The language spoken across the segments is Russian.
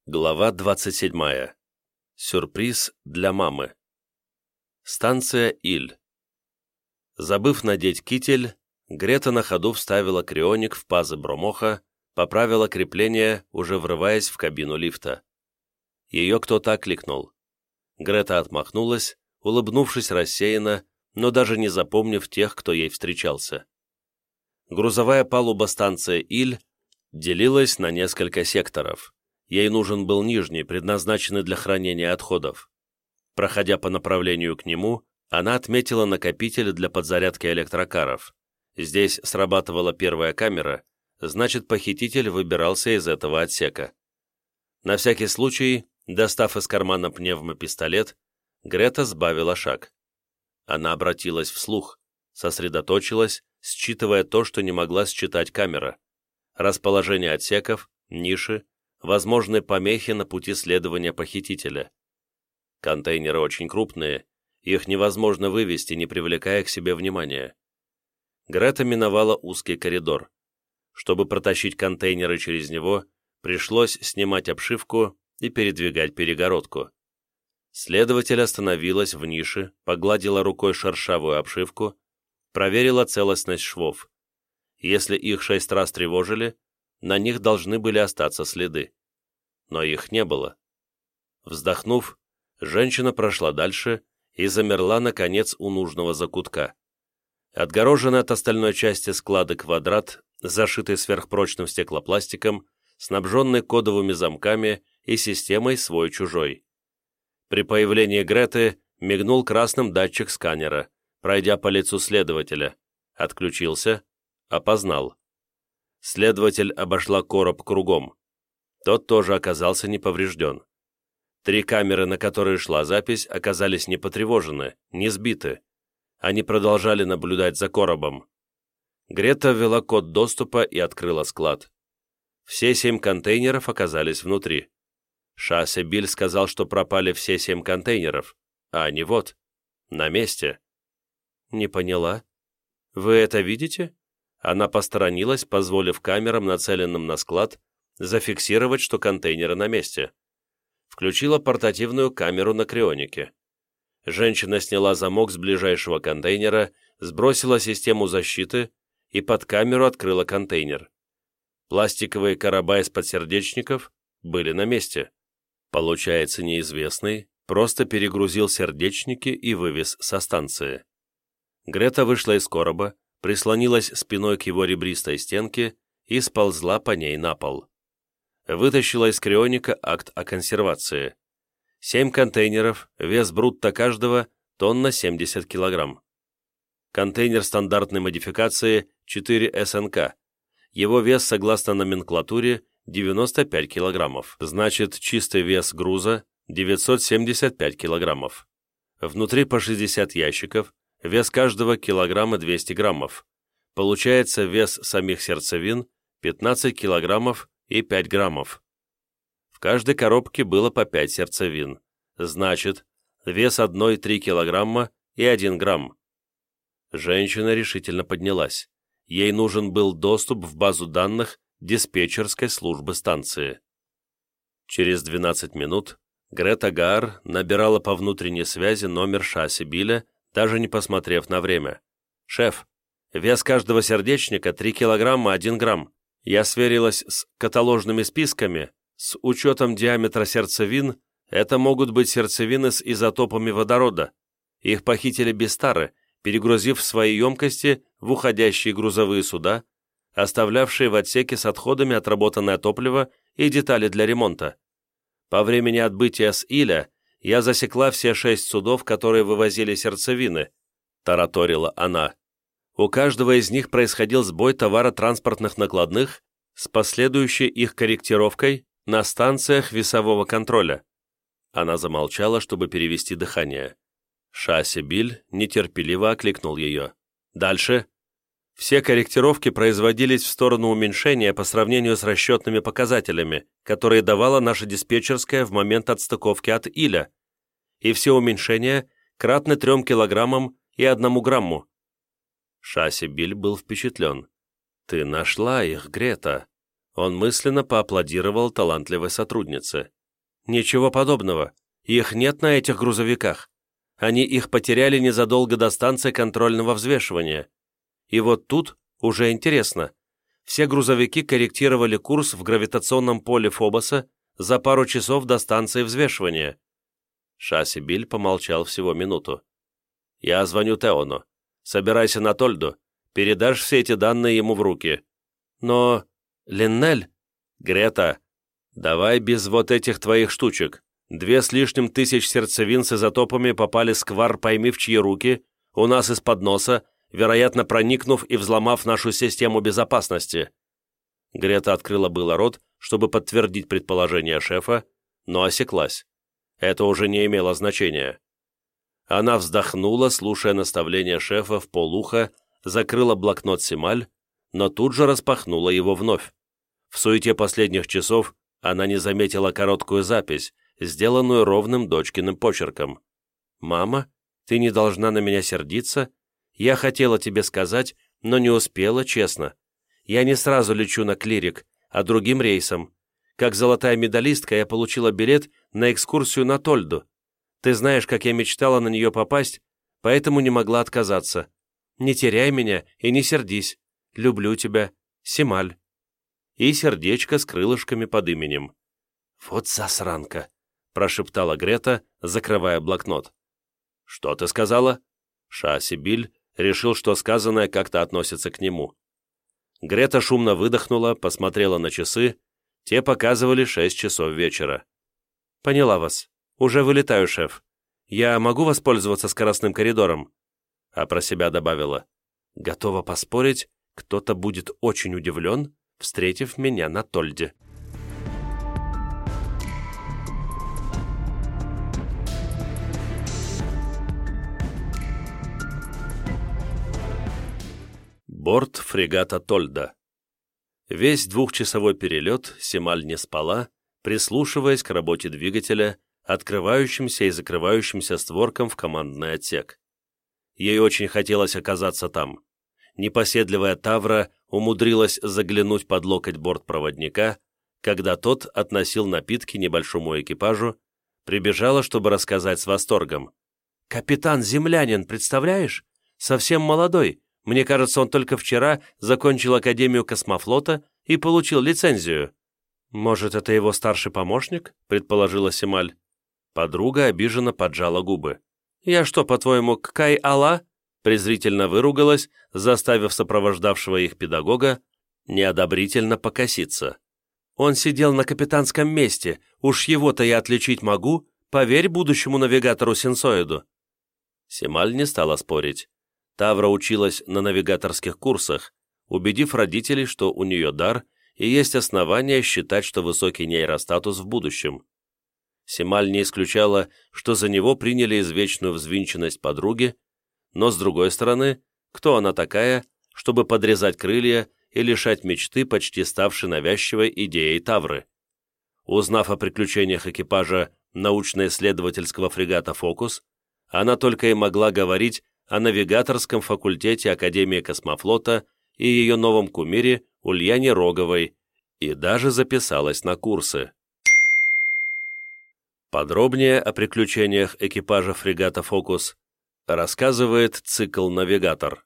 Глава 27. Сюрприз для мамы. Станция Иль. Забыв надеть китель, Грета на ходу вставила крионик в пазы бромоха, поправила крепление, уже врываясь в кабину лифта. Ее кто-то окликнул. Грета отмахнулась, улыбнувшись рассеянно, но даже не запомнив тех, кто ей встречался. Грузовая палуба станции Иль делилась на несколько секторов. Ей нужен был нижний, предназначенный для хранения отходов. Проходя по направлению к нему, она отметила накопитель для подзарядки электрокаров. Здесь срабатывала первая камера, значит, похититель выбирался из этого отсека. На всякий случай, достав из кармана пневмопистолет, Грета сбавила шаг. Она обратилась вслух, сосредоточилась, считывая то, что не могла считать камера. Расположение отсеков, ниши, возможные помехи на пути следования похитителя. Контейнеры очень крупные, их невозможно вывести, не привлекая к себе внимания. Грета миновала узкий коридор. Чтобы протащить контейнеры через него, пришлось снимать обшивку и передвигать перегородку. Следователь остановилась в нише, погладила рукой шершавую обшивку, проверила целостность швов. Если их 6 раз тревожили, на них должны были остаться следы. Но их не было. Вздохнув, женщина прошла дальше и замерла, наконец, у нужного закутка. Отгороженный от остальной части склада квадрат, зашитый сверхпрочным стеклопластиком, снабженный кодовыми замками и системой свой-чужой. При появлении Греты мигнул красным датчик сканера, пройдя по лицу следователя. Отключился, опознал. Следователь обошла короб кругом. Тот тоже оказался не поврежден. 3 камеры, на которые шла запись, оказались не потревожены, не сбиты. Они продолжали наблюдать за коробом. Грета ввела код доступа и открыла склад. Все 7 контейнеров оказались внутри. Шассе-Биль сказал, что пропали все 7 контейнеров, а они вот, на месте. «Не поняла. Вы это видите?» Она посторонилась, позволив камерам, нацеленным на склад, зафиксировать, что контейнеры на месте. Включила портативную камеру на крионике. Женщина сняла замок с ближайшего контейнера, сбросила систему защиты и под камеру открыла контейнер. Пластиковые короба из-под сердечников были на месте. Получается, неизвестный просто перегрузил сердечники и вывез со станции. Грета вышла из короба, прислонилась спиной к его ребристой стенке и сползла по ней на пол. Вытащила из крионика акт о консервации. 7 контейнеров, вес брутто каждого тонна 70 килограмм. Контейнер стандартной модификации 4 СНК. Его вес, согласно номенклатуре, 95 килограммов. Значит, чистый вес груза 975 килограммов. Внутри по 60 ящиков, вес каждого килограмма 200 граммов. Получается вес самих сердцевин 15 килограммов и 5 граммов. В каждой коробке было по 5 сердцевин. Значит, вес одной 3 килограмма и 1 грамм. Женщина решительно поднялась. Ей нужен был доступ в базу данных диспетчерской службы станции. Через 12 минут Грета Гаар набирала по внутренней связи номер Шассе-Биля, даже не посмотрев на время. «Шеф, вес каждого сердечника 3 килограмма 1 грамм. Я сверилась с каталожными списками. С учетом диаметра сердцевин, это могут быть сердцевины с изотопами водорода. Их похитили без тары, перегрузив свои емкости в уходящие грузовые суда, оставлявшие в отсеке с отходами отработанное топливо и детали для ремонта. По времени отбытия с Иля я засекла все 6 судов, которые вывозили сердцевины», — тараторила она. «У каждого из них происходил сбой товаротранспортных накладных с последующей их корректировкой на станциях весового контроля». Она замолчала, чтобы перевести дыхание. Шассе-Биль нетерпеливо окликнул ее. «Дальше». Все корректировки производились в сторону уменьшения по сравнению с расчетными показателями, которые давала наша диспетчерская в момент отстыковки от Иля, и все уменьшения кратны 3 килограммам и 1 грамму. Шассе-Биль был впечатлен. «Ты нашла их, Грета!» Он мысленно поаплодировал талантливой сотруднице. Ничего подобного. Их нет на этих грузовиках. Они их потеряли незадолго до станции контрольного взвешивания. И вот тут уже интересно. Все грузовики корректировали курс в гравитационном поле Фобоса за пару часов до станции взвешивания. Шасибиль помолчал всего минуту. «Я звоню Теону. Собирайся на Тольду. Передашь все эти данные ему в руки. Но... Линнель? Грета, давай без вот этих твоих штучек. 2 с лишним тысяч сердцевин с изотопами попали сквар пойми в чьи руки, у нас из-под носа, вероятно, проникнув и взломав нашу систему безопасности». Грета открыла было рот, чтобы подтвердить предположение шефа, но осеклась. Это уже не имело значения. Она вздохнула, слушая наставления шефа в полуха, закрыла блокнот Семаль, но тут же распахнула его вновь. В суете последних часов она не заметила короткую запись, сделанную ровным дочкиным почерком. «Мама, ты не должна на меня сердиться. Я хотела тебе сказать, но не успела, честно. Я не сразу лечу на клирик, а другим рейсом. Как золотая медалистка я получила билет на экскурсию на Тольду. Ты знаешь, как я мечтала на нее попасть, поэтому не могла отказаться. Не теряй меня и не сердись. Люблю тебя. Семаль». И сердечко с крылышками под именем. «Вот засранка», — прошептала Грета, закрывая блокнот. «Что ты сказала?» Шасибиль решил, что сказанное как-то относится к нему. Грета шумно выдохнула, посмотрела на часы. Те показывали 6 часов вечера. «Поняла вас. Уже вылетаю, шеф. Я могу воспользоваться скоростным коридором?» А про себя добавила. «Готова поспорить, кто-то будет очень удивлен, встретив меня на Тольде». Борт фрегата Тольда. Весь двухчасовой перелет Семаль не спала, прислушиваясь к работе двигателя, открывающимся и закрывающимся створкам в командный отсек. Ей очень хотелось оказаться там. Непоседливая Тавра умудрилась заглянуть под локоть бортпроводника, когда тот относил напитки небольшому экипажу, прибежала, чтобы рассказать с восторгом. «Капитан-землянин, представляешь? Совсем молодой. Мне кажется, он только вчера закончил Академию космофлота и получил лицензию». «Может, это его старший помощник?» — предположила Семаль. Подруга обиженно поджала губы. «Я что, по-твоему, Ккай-Ала?» презрительно выругалась, заставив сопровождавшего их педагога неодобрительно покоситься. «Он сидел на капитанском месте, уж его-то я отличить могу, поверь будущему навигатору Синсоиду». Семаль не стала спорить. Тавра училась на навигаторских курсах, убедив родителей, что у нее дар и есть основания считать, что высокий нейростатус в будущем. Семаль не исключала, что за него приняли извечную взвинченность подруги, но, с другой стороны, кто она такая, чтобы подрезать крылья и лишать мечты, почти ставшей навязчивой идеей Тавры? Узнав о приключениях экипажа научно-исследовательского фрегата «Фокус», она только и могла говорить о навигаторском факультете Академии космофлота и ее новом кумире Ульяне Роговой, и даже записалась на курсы. Подробнее о приключениях экипажа фрегата «Фокус» рассказывает цикл «Навигатор».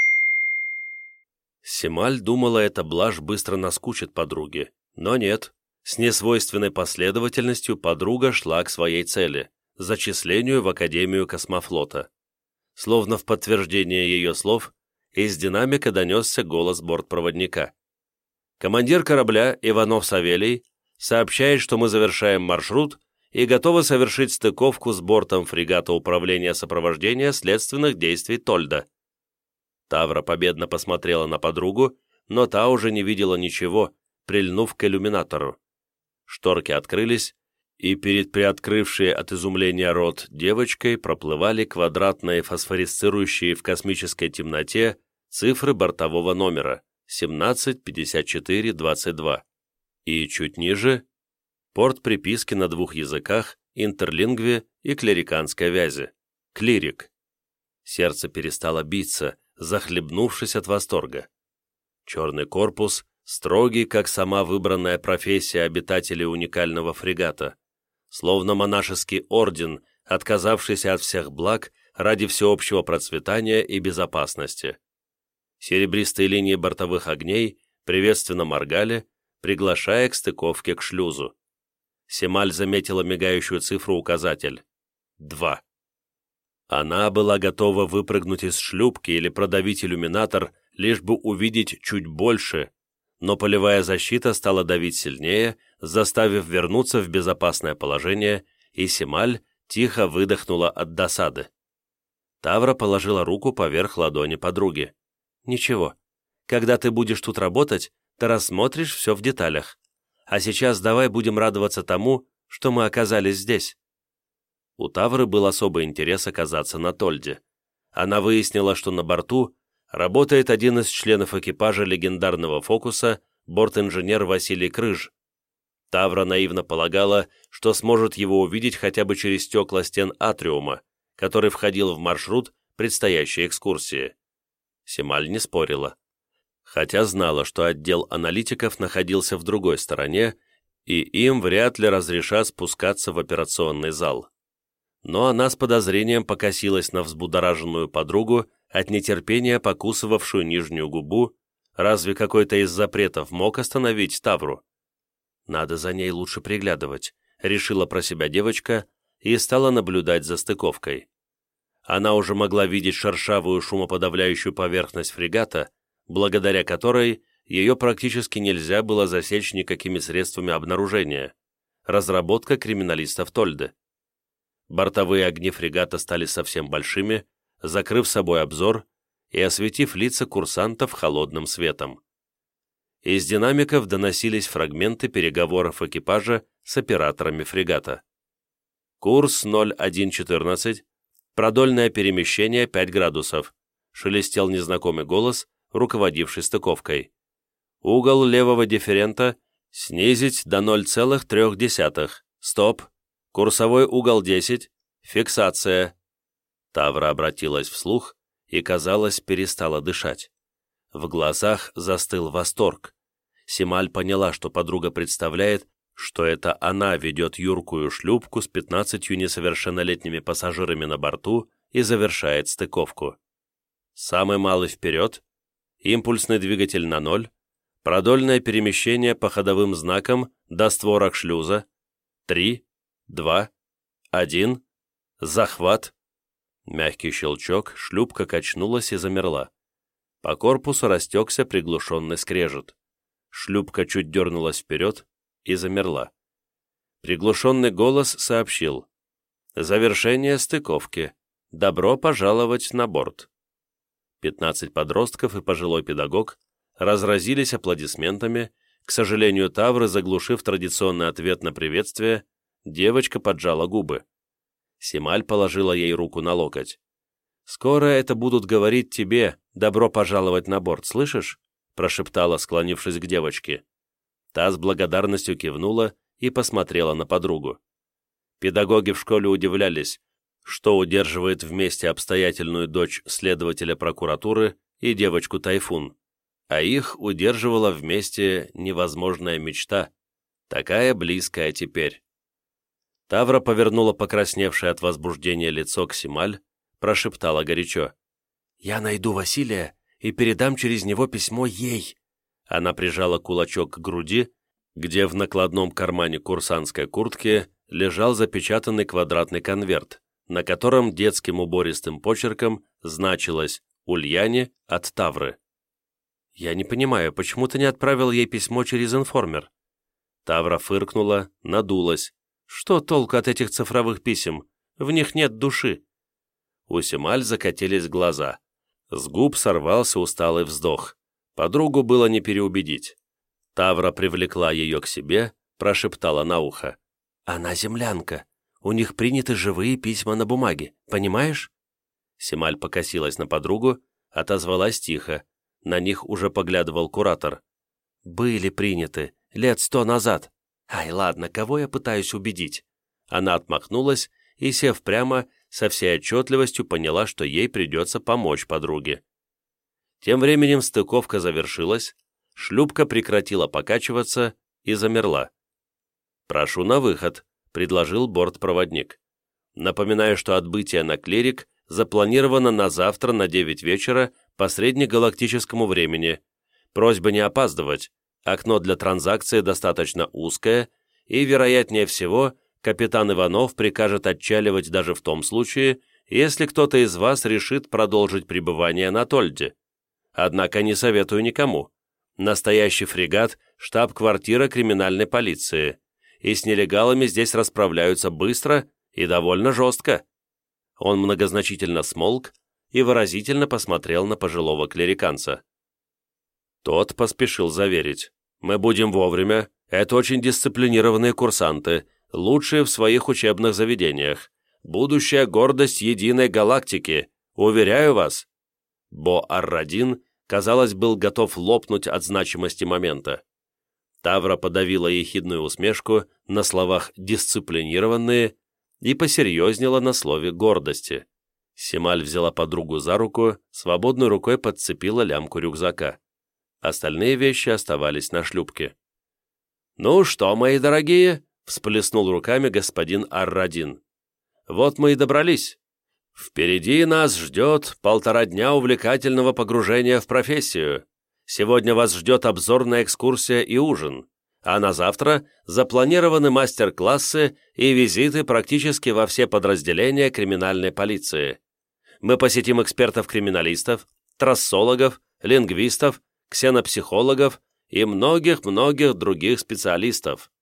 Семаль думала, эта блажь быстро наскучит подруге, но нет. С несвойственной последовательностью подруга шла к своей цели – зачислению в Академию космофлота. Словно в подтверждение ее слов, из динамика донесся голос бортпроводника. «Командир корабля Иванов Савелий сообщает, что мы завершаем маршрут и готовы совершить стыковку с бортом фрегата Управления сопровождения следственных действий Тольда». Тавра победно посмотрела на подругу, но та уже не видела ничего, прильнув к иллюминатору. Шторки открылись, и перед приоткрывшей от изумления рот девочкой проплывали квадратные фосфорисцирующие в космической темноте цифры бортового номера 175422. И чуть ниже порт приписки на 2 языках, интерлингве и клериканской вязи. Клирик. Сердце перестало биться, захлебнувшись от восторга. Черный корпус, строгий, как сама выбранная профессия обитателей уникального фрегата. словно монашеский орден, отказавшийся от всех благ ради всеобщего процветания и безопасности. Серебристые линии бортовых огней приветственно моргали, приглашая к стыковке к шлюзу. Семаль заметила мигающую цифру-указатель. 2. Она была готова выпрыгнуть из шлюпки или продавить иллюминатор, лишь бы увидеть чуть больше, но полевая защита стала давить сильнее, заставив вернуться в безопасное положение, и Семаль тихо выдохнула от досады. Тавра положила руку поверх ладони подруги. «Ничего, когда ты будешь тут работать, ты рассмотришь все в деталях. А сейчас давай будем радоваться тому, что мы оказались здесь». У Тавры был особый интерес оказаться на Тольде. Она выяснила, что на борту работает один из членов экипажа легендарного «Фокуса», борт-инженер Василий Крыж. Тавра наивно полагала, что сможет его увидеть хотя бы через стекла стен атриума, который входил в маршрут предстоящей экскурсии. Семаль не спорила, хотя знала, что отдел аналитиков находился в другой стороне, и им вряд ли разрешат спускаться в операционный зал. Но она с подозрением покосилась на взбудораженную подругу, от нетерпения покусывавшую нижнюю губу. Разве какой-то из запретов мог остановить Тавру? «Надо за ней лучше приглядывать», — решила про себя девочка и стала наблюдать за стыковкой. Она уже могла видеть шершавую шумоподавляющую поверхность фрегата, благодаря которой ее практически нельзя было засечь никакими средствами обнаружения. Разработка криминалистов Тольды. Бортовые огни фрегата стали совсем большими, закрыв собой обзор и осветив лица курсантов холодным светом. Из динамиков доносились фрагменты переговоров экипажа с операторами фрегата. «Курс 0114, продольное перемещение 5 градусов», шелестел незнакомый голос, руководивший стыковкой. «Угол левого дифферента снизить до 0,3. Стоп. Курсовой угол 10. Фиксация». Тавра обратилась вслух и, казалось, перестала дышать. В глазах застыл восторг. Семаль поняла, что подруга представляет, что это она ведет юркую шлюпку с 15 несовершеннолетними пассажирами на борту и завершает стыковку. Самый малый вперед, импульсный двигатель на 0, продольное перемещение по ходовым знакам до створок шлюза, 3, 2, 1, захват. Мягкий щелчок, шлюпка качнулась и замерла. По корпусу растекся приглушенный скрежет. Шлюпка чуть дернулась вперед и замерла. Приглушенный голос сообщил: «Завершение стыковки. Добро пожаловать на борт». 15 подростков и пожилой педагог разразились аплодисментами. К сожалению, Тавры, заглушив традиционный ответ на приветствие, девочка поджала губы. Семаль положила ей руку на локоть. «Скоро это будут говорить тебе, добро пожаловать на борт, слышишь?» прошептала, склонившись к девочке. Та с благодарностью кивнула и посмотрела на подругу. Педагоги в школе удивлялись, что удерживает вместе обстоятельную дочь следователя прокуратуры и девочку Тайфун, а их удерживала вместе невозможная мечта, такая близкая теперь. Тавра повернула покрасневшее от возбуждения лицо к Семаль, прошептала горячо: «Я найду Василия и передам через него письмо ей». Она прижала кулачок к груди, где в накладном кармане курсантской куртки лежал запечатанный квадратный конверт, на котором детским убористым почерком значилось «Ульяне от Тавры». «Я не понимаю, почему ты не отправил ей письмо через информер?» Тавра фыркнула, надулась. «Что толку от этих цифровых писем? В них нет души». У Семаль закатились глаза. С губ сорвался усталый вздох. Подругу было не переубедить. Тавра привлекла ее к себе, прошептала на ухо: «Она землянка. У них приняты живые письма на бумаге, понимаешь?» Семаль покосилась на подругу, отозвалась тихо. На них уже поглядывал куратор. «Были приняты, 100 лет назад. Ай, ладно, кого я пытаюсь убедить?» Она отмахнулась и, сев прямо, со всей отчетливостью поняла, что ей придется помочь подруге. Тем временем стыковка завершилась, шлюпка прекратила покачиваться и замерла. «Прошу на выход», — предложил бортпроводник. «Напоминаю, что отбытие на клирик запланировано на завтра на 9 вечера по среднегалактическому времени. Просьба не опаздывать. Окно для транзакции достаточно узкое, и, вероятнее всего, капитан Иванов прикажет отчаливать даже в том случае, если кто-то из вас решит продолжить пребывание на Тольде. Однако не советую никому. Настоящий фрегат – штаб-квартира криминальной полиции, и с нелегалами здесь расправляются быстро и довольно жестко». Он многозначительно смолк и выразительно посмотрел на пожилого клириканца. Тот поспешил заверить: «Мы будем вовремя, это очень дисциплинированные курсанты, лучшие в своих учебных заведениях, будущая гордость единой галактики, уверяю вас». Бо-Ар-Радин, казалось, был готов лопнуть от значимости момента. Тавра подавила ехидную усмешку на словах «дисциплинированные» и посерьезнела на слове «гордости». Семаль взяла подругу за руку, свободной рукой подцепила лямку рюкзака. Остальные вещи оставались на шлюпке. «Ну что, мои дорогие?» — всплеснул руками господин Ар-Радин. «Вот мы и добрались. Впереди нас ждет 1,5 дня увлекательного погружения в профессию. Сегодня вас ждет обзорная экскурсия и ужин, а на завтра запланированы мастер-классы и визиты практически во все подразделения криминальной полиции. Мы посетим экспертов-криминалистов, трассологов, лингвистов, ксенопсихологов и многих-многих других специалистов».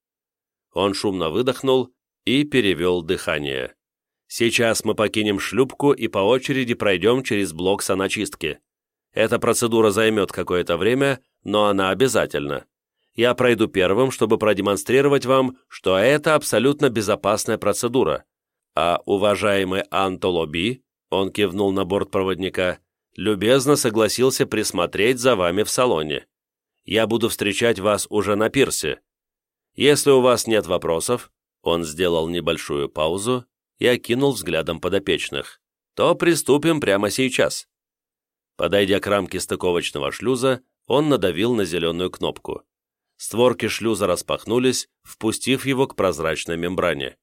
Он шумно выдохнул и перевел дыхание. «Сейчас мы покинем шлюпку и по очереди пройдем через блок саночистки. Эта процедура займет какое-то время, но она обязательна. Я пройду первым, чтобы продемонстрировать вам, что это абсолютно безопасная процедура. А уважаемый Антолоби, он кивнул на бортпроводника, любезно согласился присмотреть за вами в салоне. Я буду встречать вас уже на пирсе. Если у вас нет вопросов, он сделал небольшую паузу и окинул взглядом подопечных, то приступим прямо сейчас». Подойдя к рамке стыковочного шлюза, он надавил на зеленую кнопку. Створки шлюза распахнулись, впустив его к прозрачной мембране.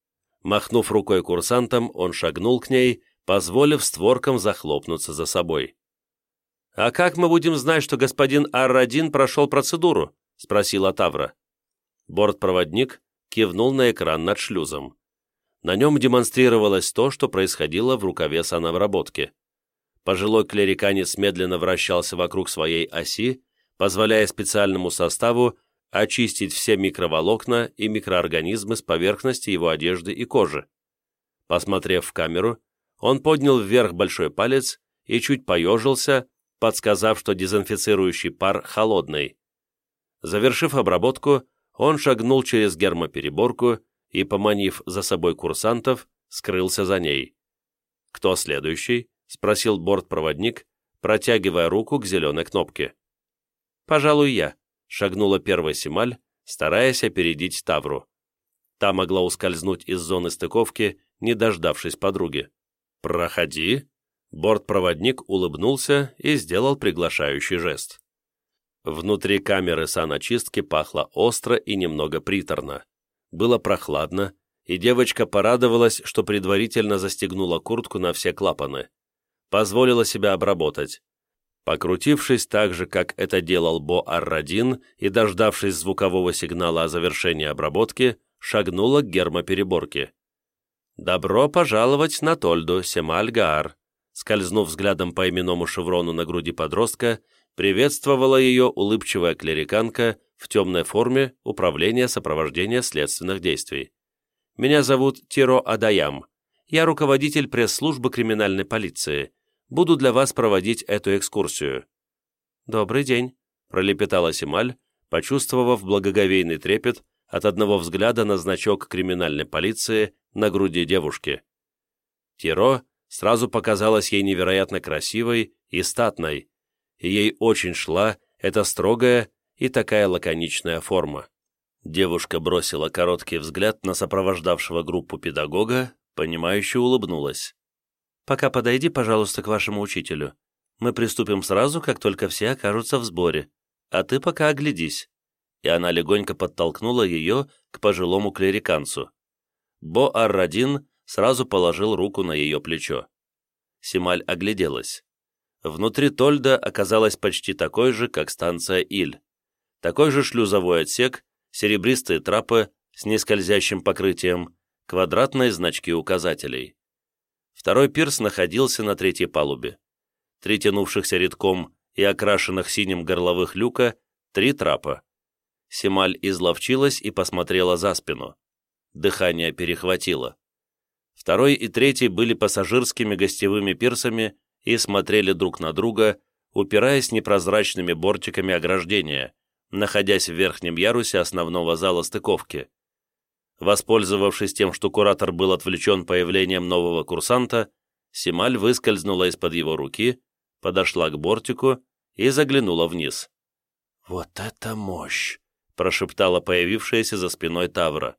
Махнув рукой курсантам, он шагнул к ней, позволив створкам захлопнуться за собой. «А как мы будем знать, что господин Ар-Радин прошел процедуру?» — спросила Тавра. Бортпроводник кивнул на экран над шлюзом. На нем демонстрировалось то, что происходило в рукаве санобработки. Пожилой клириканец медленно вращался вокруг своей оси, позволяя специальному составу очистить все микроволокна и микроорганизмы с поверхности его одежды и кожи. Посмотрев в камеру, он поднял вверх большой палец и чуть поежился, подсказав, что дезинфицирующий пар холодный. Завершив обработку, он шагнул через гермопереборку и, поманив за собой курсантов, скрылся за ней. «Кто следующий?» — спросил бортпроводник, протягивая руку к зеленой кнопке. «Пожалуй, я», — шагнула первая Семаль, стараясь опередить Тавру. Та могла ускользнуть из зоны стыковки, не дождавшись подруги. «Проходи», — бортпроводник улыбнулся и сделал приглашающий жест. Внутри камеры саночистки пахло остро и немного приторно. Было прохладно, и девочка порадовалась, что предварительно застегнула куртку на все клапаны. Позволила себя обработать. Покрутившись так же, как это делал Бо-Ар-Радин, и дождавшись звукового сигнала о завершении обработки, шагнула к гермопереборке. «Добро пожаловать на Тольду, Семаль-Гаар», скользнув взглядом по именному шеврону на груди подростка, приветствовала ее улыбчивая клириканка в темной форме управления сопровождения следственных действий. «Меня зовут Тиро Адаям. Я руководитель пресс-службы криминальной полиции. Буду для вас проводить эту экскурсию». «Добрый день», — пролепетала Семаль, почувствовав благоговейный трепет от одного взгляда на значок криминальной полиции на груди девушки. Тиро сразу показалась ей невероятно красивой и статной, и ей очень шла эта строгая и такая лаконичная форма. Девушка бросила короткий взгляд на сопровождавшего группу педагога, понимающе улыбнулась. «Пока подойди, пожалуйста, к вашему учителю. Мы приступим сразу, как только все окажутся в сборе. А ты пока оглядись». И она легонько подтолкнула ее к пожилому клириканцу. Бо-Ар-Радин сразу положил руку на ее плечо. Сималь огляделась. Внутри Тольда оказалась почти такой же, как станция Иль. Такой же шлюзовой отсек, серебристые трапы с нескользящим покрытием, квадратные значки указателей. Второй пирс находился на третьей палубе. 3 тянувшихся рядком и окрашенных синим горловых люка, 3 трапа. Сималь изловчилась и посмотрела за спину. Дыхание перехватило. Второй и третий были пассажирскими гостевыми пирсами и смотрели друг на друга, упираясь непрозрачными бортиками ограждения, находясь в верхнем ярусе основного зала стыковки. Воспользовавшись тем, что куратор был отвлечен появлением нового курсанта, Сималь выскользнула из-под его руки, подошла к бортику и заглянула вниз. «Вот это мощь!» — прошептала появившаяся за спиной Тавра.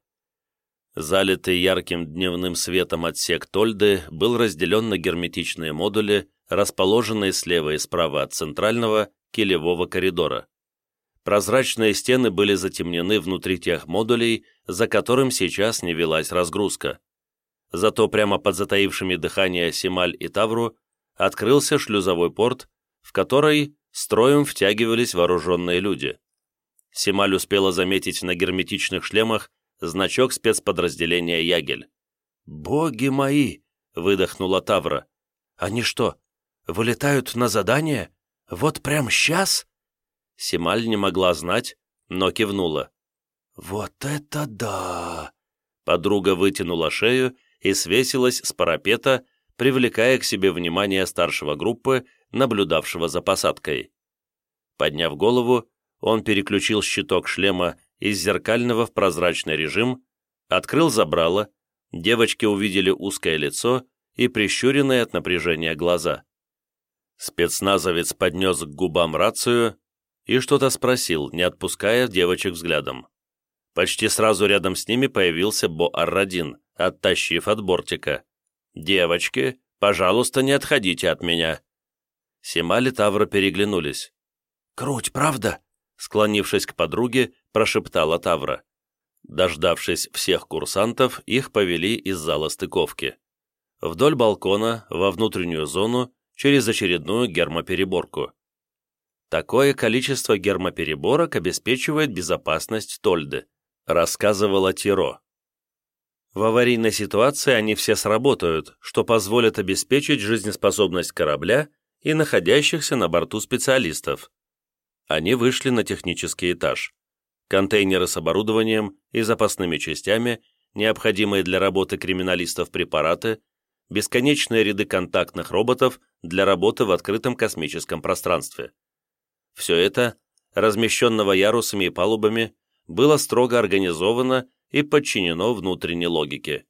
Залитый ярким дневным светом отсек Тольды был разделен на герметичные модули, расположенные слева и справа от центрального килевого коридора. Прозрачные стены были затемнены внутри тех модулей, за которым сейчас не велась разгрузка. Зато прямо под затаившими дыхание Сималь и Тавру открылся шлюзовой порт, в который строем втягивались вооруженные люди. Сималь успела заметить на герметичных шлемах значок спецподразделения «Ягель». «Боги мои!» — выдохнула Тавра. «Они что, вылетают на задание? Вот прям сейчас?» Сималь не могла знать, но кивнула. «Вот это да!» Подруга вытянула шею и свесилась с парапета, привлекая к себе внимание старшего группы, наблюдавшего за посадкой. Подняв голову, он переключил щиток шлема из зеркального в прозрачный режим, открыл забрало, девочки увидели узкое лицо и прищуренные от напряжения глаза. Спецназовец поднес к губам рацию и что-то спросил, не отпуская девочек взглядом. Почти сразу рядом с ними появился Бо-Ар-Радин, оттащив от бортика. «Девочки, пожалуйста, не отходите от меня». Сималь и Тавра переглянулись. «Круть, правда?» Склонившись к подруге, прошептала Тавра. Дождавшись всех курсантов, их повели из зала стыковки. Вдоль балкона, во внутреннюю зону, через очередную гермопереборку. Такое количество гермопереборок обеспечивает безопасность Тольды, рассказывала Тиро. В аварийной ситуации они все сработают, что позволит обеспечить жизнеспособность корабля и находящихся на борту специалистов. Они вышли на технический этаж. Контейнеры с оборудованием и запасными частями, необходимые для работы криминалистов препараты, бесконечные ряды контактных роботов для работы в открытом космическом пространстве. Все это, размещенного ярусами и палубами, было строго организовано и подчинено внутренней логике.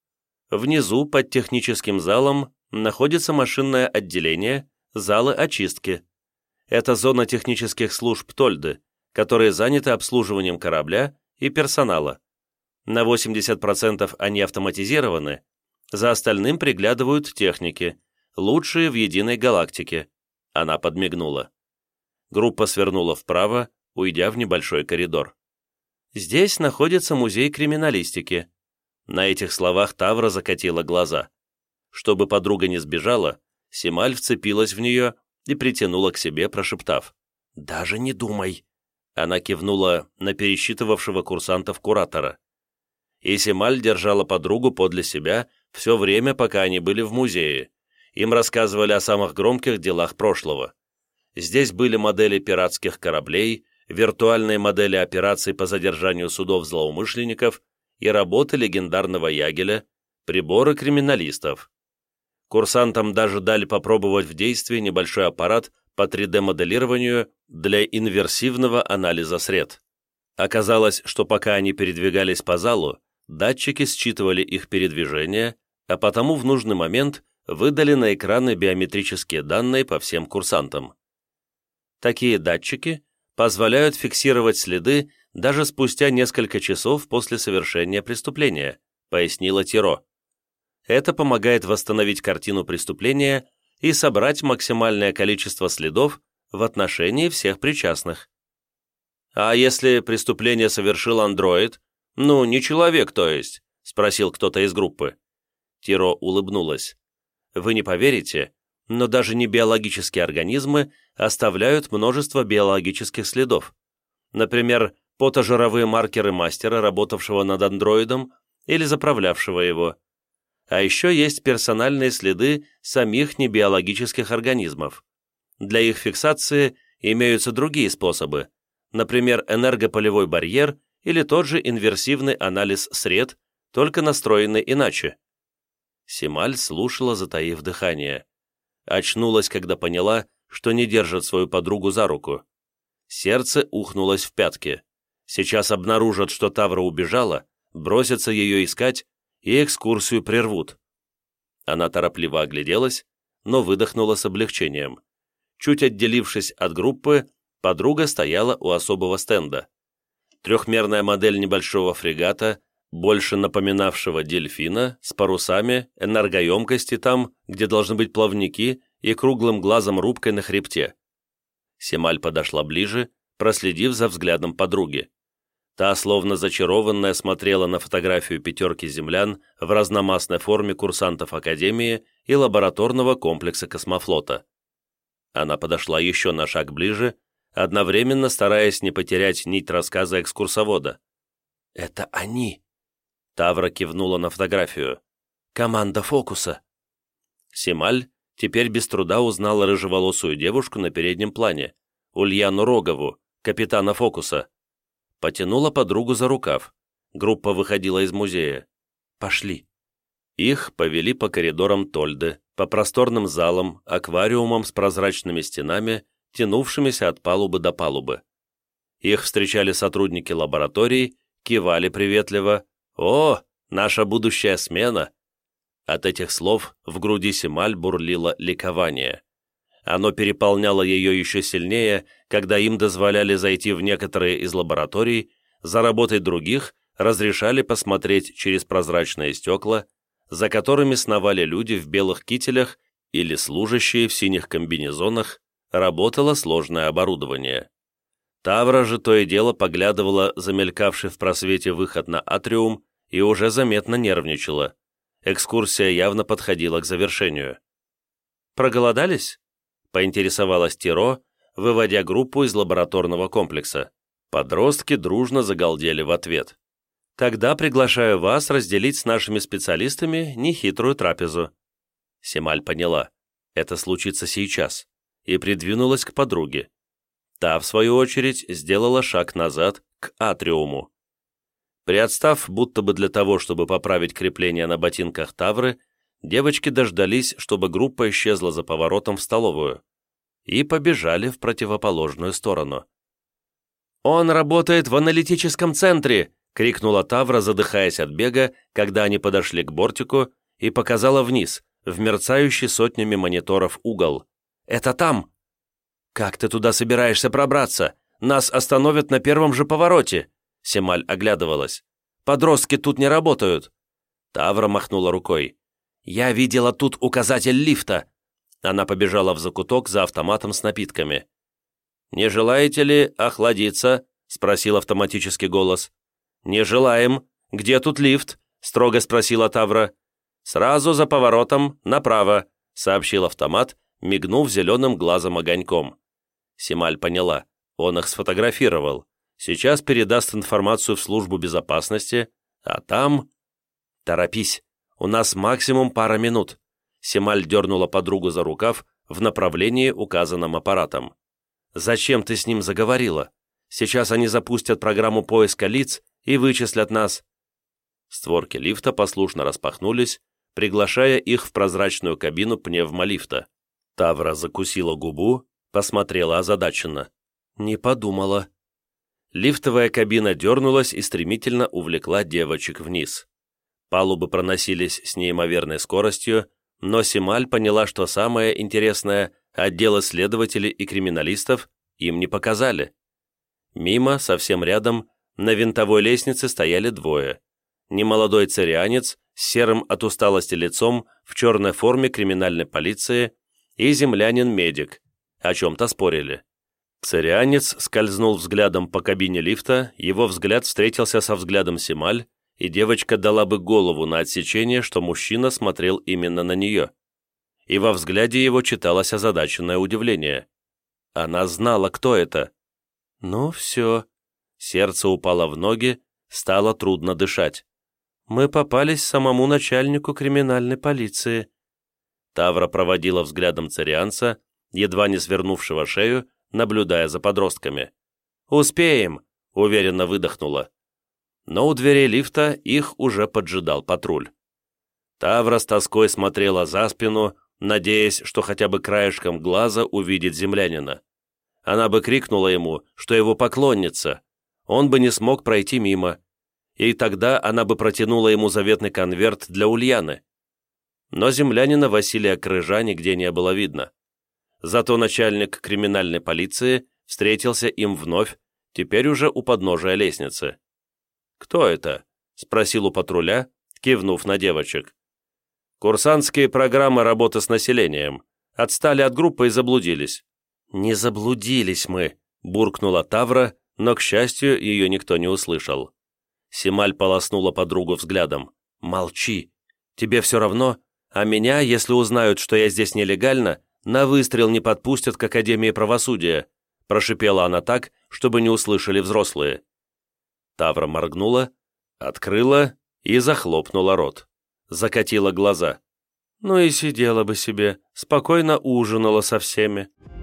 Внизу, под техническим залом, находится машинное отделение, залы очистки. Это зона технических служб Тольды, которые заняты обслуживанием корабля и персонала. На 80% они автоматизированы, за остальным приглядывают техники, лучшие в единой галактике. Она подмигнула. Группа свернула вправо, уйдя в небольшой коридор. Здесь находится музей криминалистики. На этих словах Тавра закатила глаза. Чтобы подруга не сбежала, Сималь вцепилась в нее и притянула к себе, прошептав: «Даже не думай!» Она кивнула на пересчитывавшего курсантов куратора. И Сималь держала подругу подле себя все время, пока они были в музее. Им рассказывали о самых громких делах прошлого. Здесь были модели пиратских кораблей, виртуальные модели операций по задержанию судов злоумышленников и работы легендарного Ягеля, приборы криминалистов. Курсантам даже дали попробовать в действии небольшой аппарат по 3D-моделированию для инверсивного анализа сред. Оказалось, что пока они передвигались по залу, датчики считывали их передвижение, а потому в нужный момент выдали на экраны биометрические данные по всем курсантам. Такие датчики позволяют фиксировать следы даже спустя несколько часов после совершения преступления, пояснила Тиро. Это помогает восстановить картину преступления и собрать максимальное количество следов в отношении всех причастных. А если преступление совершил андроид, ну, не человек, то есть, спросил кто-то из группы. Тиро улыбнулась. «Вы не поверите, но даже небиологические организмы оставляют множество биологических следов. Например, потожировые маркеры мастера, работавшего над андроидом или заправлявшего его. А еще есть персональные следы самих небиологических организмов. Для их фиксации имеются другие способы, например, энергополевой барьер или тот же инверсивный анализ сред, только настроенный иначе». Сималь слушала, затаив дыхание. Очнулась, когда поняла, что не держит свою подругу за руку. Сердце ухнулось в пятки. Сейчас обнаружат, что Тавра убежала, бросятся ее искать и экскурсию прервут. Она торопливо огляделась, но выдохнула с облегчением. Чуть отделившись от группы, подруга стояла у особого стенда. Трехмерная модель небольшого фрегата, больше напоминавшего дельфина, с парусами, энергоемкости там, где должны быть плавники, и круглым глазом рубкой на хребте. Сималь подошла ближе, проследив за взглядом подруги. Та, словно зачарованная, смотрела на фотографию пятерки землян в разномастной форме курсантов Академии и лабораторного комплекса космофлота. Она подошла еще на шаг ближе, одновременно стараясь не потерять нить рассказа экскурсовода. «Это они!» Тавра кивнула на фотографию. «Команда фокуса!» Сималь теперь без труда узнала рыжеволосую девушку на переднем плане, Ульяну Рогову, капитана фокуса. Потянула подругу за рукав. Группа выходила из музея. «Пошли». Их повели по коридорам Тольды, по просторным залам, аквариумам с прозрачными стенами, тянувшимися от палубы до палубы. Их встречали сотрудники лабораторий, кивали приветливо. «О, наша будущая смена!» От этих слов в груди Сималь бурлило ликование. Оно переполняло ее еще сильнее, когда им дозволяли зайти в некоторые из лабораторий, за работой других разрешали посмотреть через прозрачные стекла, за которыми сновали люди в белых кителях или служащие в синих комбинезонах, работало сложное оборудование. Тавра же то и дело поглядывала, замелькавший в просвете выход на атриум, и уже заметно нервничала. Экскурсия явно подходила к завершению. «Проголодались?» — поинтересовалась Тиро, выводя группу из лабораторного комплекса. Подростки дружно загалдели в ответ. «Тогда приглашаю вас разделить с нашими специалистами нехитрую трапезу». Сималь поняла, это случится сейчас, и придвинулась к подруге. Та, в свою очередь, сделала шаг назад, к атриуму. Приотстав, будто бы для того, чтобы поправить крепление на ботинках Тавры, девочки дождались, чтобы группа исчезла за поворотом в столовую, и побежали в противоположную сторону. «Он работает в аналитическом центре!» — крикнула Тавра, задыхаясь от бега, когда они подошли к бортику, и показала вниз, в мерцающий сотнями мониторов угол. «Это там!» «Как ты туда собираешься пробраться? Нас остановят на первом же повороте!» Сималь оглядывалась. «Подростки тут не работают!» Тавра махнула рукой. «Я видела тут указатель лифта!» Она побежала в закуток за автоматом с напитками. «Не желаете ли охладиться?» — спросил автоматический голос. «Не желаем. Где тут лифт?» — строго спросила Тавра. «Сразу за поворотом, направо», — сообщил автомат, мигнув зеленым глазом огоньком. Сималь поняла. Он их сфотографировал. Сейчас передаст информацию в службу безопасности, а там... «Торопись, у нас максимум пара минут». Сималь дернула подругу за рукав в направлении, указанном аппаратом. «Зачем ты с ним заговорила? Сейчас они запустят программу поиска лиц и вычислят нас». Створки лифта послушно распахнулись, приглашая их в прозрачную кабину пневмолифта. Тавра закусила губу, посмотрела озадаченно. «Не подумала». Лифтовая кабина дернулась и стремительно увлекла девочек вниз. Палубы проносились с неимоверной скоростью, но Сималь поняла, что самое интересное, отделы следователей и криминалистов им не показали. Мимо, совсем рядом, на винтовой лестнице стояли двое. Немолодой царианец с серым от усталости лицом в черной форме криминальной полиции и землянин-медик, о чем-то спорили. Царианец скользнул взглядом по кабине лифта, его взгляд встретился со взглядом Сималь, и девочка дала бы голову на отсечение, что мужчина смотрел именно на нее. И во взгляде его читалось озадаченное удивление. Она знала, кто это. Ну все. Сердце упало в ноги, стало трудно дышать. Мы попались самому начальнику криминальной полиции. Тавра проводила взглядом царианца, едва не свернувшего шею, наблюдая за подростками. «Успеем!» — уверенно выдохнула. Но у дверей лифта их уже поджидал патруль. Тавра с тоской смотрела за спину, надеясь, что хотя бы краешком глаза увидит землянина. Она бы крикнула ему, что его поклонница. Он бы не смог пройти мимо. И тогда она бы протянула ему заветный конверт для Ульяны. Но землянина Василия Крыжа нигде не было видно. Зато начальник криминальной полиции встретился им вновь, теперь уже у подножия лестницы. «Кто это?» — спросил у патруля, кивнув на девочек. «Курсантские программы работы с населением. Отстали от группы и заблудились». «Не заблудились мы», — буркнула Тавра, но, к счастью, ее никто не услышал. Сималь полоснула подругу взглядом. «Молчи. Тебе все равно, а меня, если узнают, что я здесь нелегально, на выстрел не подпустят к Академии правосудия», прошипела она так, чтобы не услышали взрослые. Тавра моргнула, открыла и захлопнула рот. Закатила глаза. «Ну и сидела бы себе, спокойно ужинала со всеми».